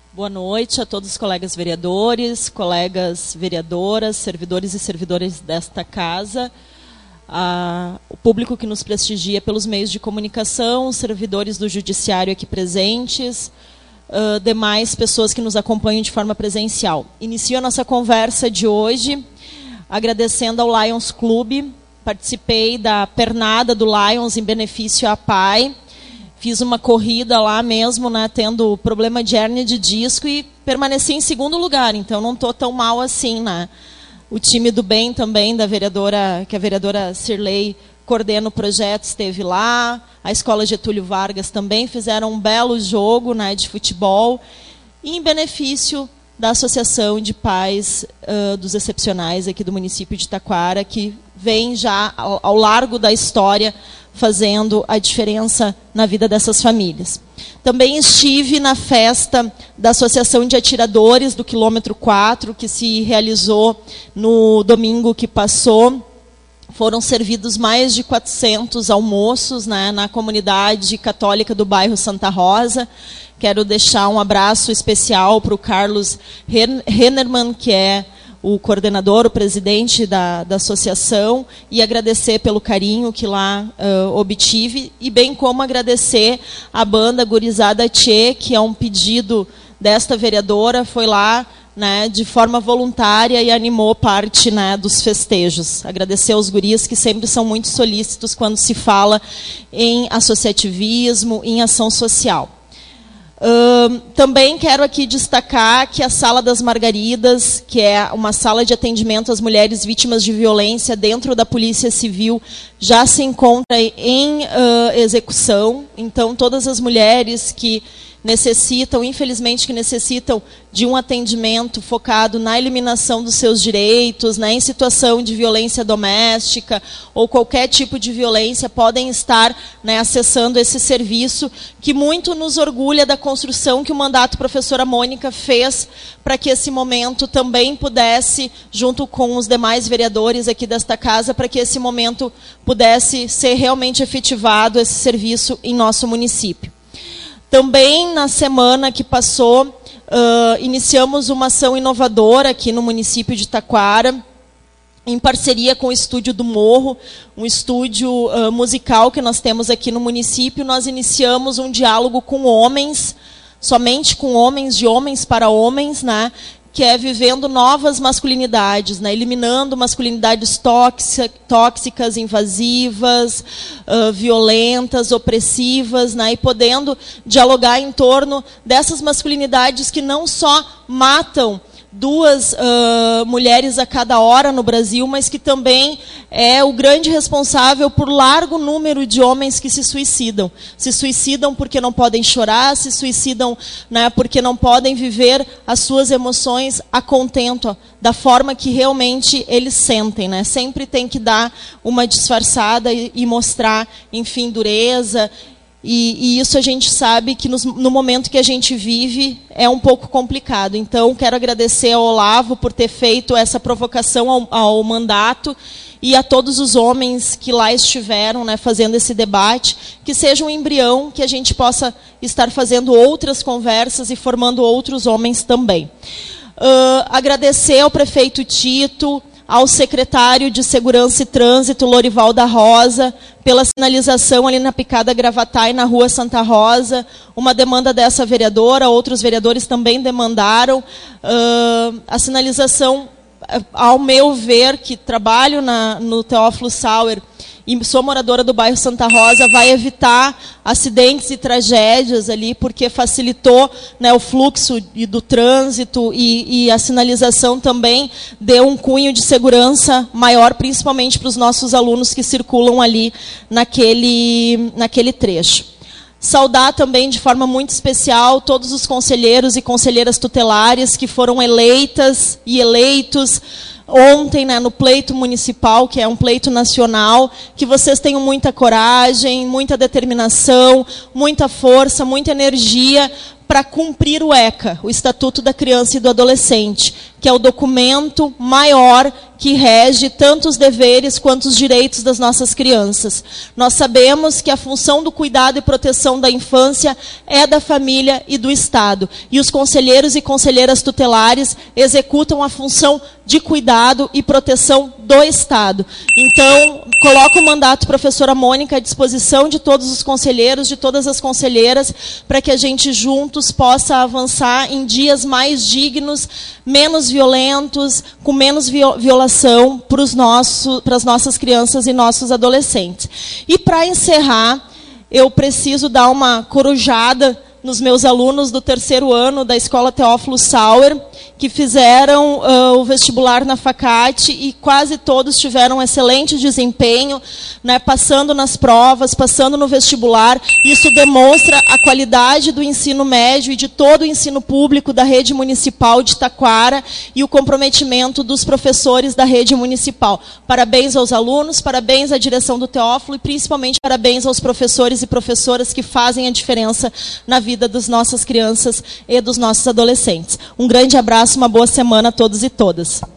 Boa noite a todos os colegas vereadores, colegas vereadoras, servidores e servidoras desta casa, o público que nos prestigia pelos meios de comunicação, os servidores do judiciário aqui presentes, demais pessoas que nos acompanham de forma presencial. Inicio a nossa conversa de hoje agradecendo ao Lions Clube. Participei da pernada do Lions em benefício à PAI. Fiz uma corrida lá mesmo, né, tendo problema de hérnia de disco e permaneci em segundo lugar, então não estou tão mal assim, né? O time do bem também, que a vereadora Cirlei coordena o projeto, esteve lá. A Escola Getúlio Vargas também fizeram um belo jogo, né, de futebol, e em benefício da Associação de Pais dos Excepcionais aqui do município de Taquara, que vem já ao largo da história fazendo a diferença na vida dessas famílias. Também estive na festa da Associação de Atiradores do quilômetro 4, que se realizou no domingo que passou. Foram servidos mais de 400 almoços, né, na comunidade católica do bairro Santa Rosa. Quero deixar um abraço especial para o Carlos Hennerman, que é o coordenador, o presidente da associação, e agradecer pelo carinho que lá obtive, e bem como agradecer a banda Gurizada Tchê, que é um pedido desta vereadora, foi lá, né, de forma voluntária e animou parte, né, dos festejos. Agradecer aos guris, que sempre são muito solícitos quando se fala em associativismo, em ação social. Também quero aqui destacar que a Sala das Margaridas, que é uma sala de atendimento às mulheres vítimas de violência dentro da Polícia Civil, já se encontra em execução. Então, todas as mulheres que necessitam, infelizmente, que necessitam de um atendimento focado na eliminação dos seus direitos, né, em situação de violência doméstica ou qualquer tipo de violência, podem estar, né, acessando esse serviço, que muito nos orgulha da construção que o mandato professora Mônica fez para que esse momento também pudesse, junto com os demais vereadores aqui desta casa, para que esse momento pudesse ser realmente efetivado, esse serviço em nosso município. Também, na semana que passou, iniciamos uma ação inovadora aqui no município de Taquara, em parceria com o Estúdio do Morro, um estúdio musical que nós temos aqui no município. Nós iniciamos um diálogo com homens, somente com homens, de homens para homens, né, que é vivendo novas masculinidades, né, eliminando masculinidades tóxicas, invasivas, violentas, opressivas, né, e podendo dialogar em torno dessas masculinidades que não só matam 2 mulheres a cada hora no Brasil, mas que também é o grande responsável por largo número de homens que se suicidam. Se suicidam porque não podem chorar, se suicidam, né, porque não podem viver as suas emoções a contento, da forma que realmente eles sentem, né? Sempre tem que dar uma disfarçada e mostrar, enfim, dureza. E isso a gente sabe que no momento que a gente vive é um pouco complicado. Então, quero agradecer ao Olavo por ter feito essa provocação ao mandato e a todos os homens que lá estiveram, né, fazendo esse debate, que seja um embrião, que a gente possa estar fazendo outras conversas e formando outros homens também. Agradecer ao prefeito Tito, ao secretário de Segurança e Trânsito, Lorival da Rosa, pela sinalização ali na Picada Gravatai, na Rua Santa Rosa, uma demanda dessa vereadora, outros vereadores também demandaram. A sinalização, ao meu ver, que trabalho no Teófilo Sauer, e sou moradora do bairro Santa Rosa, vai evitar acidentes e tragédias ali, porque facilitou, né, o fluxo do trânsito e a sinalização também deu um cunho de segurança maior, principalmente para os nossos alunos que circulam ali naquele trecho. Saudar também de forma muito especial todos os conselheiros e conselheiras tutelares que foram eleitas e eleitos ontem, né, no pleito municipal, que é um pleito nacional, que vocês tenham muita coragem, muita determinação, muita força, muita energia para cumprir o ECA, o Estatuto da Criança e do Adolescente, que é o documento maior que rege tanto os deveres quanto os direitos das nossas crianças. Nós sabemos que a função do cuidado e proteção da infância é da família e do Estado. E os conselheiros e conselheiras tutelares executam a função de cuidado e proteção do Estado. Então, coloco o mandato professora Mônica à disposição de todos os conselheiros, de todas as conselheiras, para que a gente juntos possa avançar em dias mais dignos, menos violentos, com menos violação para as nossas crianças e nossos adolescentes. E para encerrar, eu preciso dar uma corujada nos meus alunos do 3º ano da Escola Teófilo Sauer, que fizeram o vestibular na FACAT e quase todos tiveram excelente desempenho, né, passando nas provas, passando no vestibular. Isso demonstra a qualidade do ensino médio e de todo o ensino público da rede municipal de Taquara e o comprometimento dos professores da rede municipal. Parabéns aos alunos, parabéns à direção do Teófilo e principalmente parabéns aos professores e professoras que fazem a diferença na vida das nossas crianças e dos nossos adolescentes. Um grande abraço, uma boa semana a todos e todas.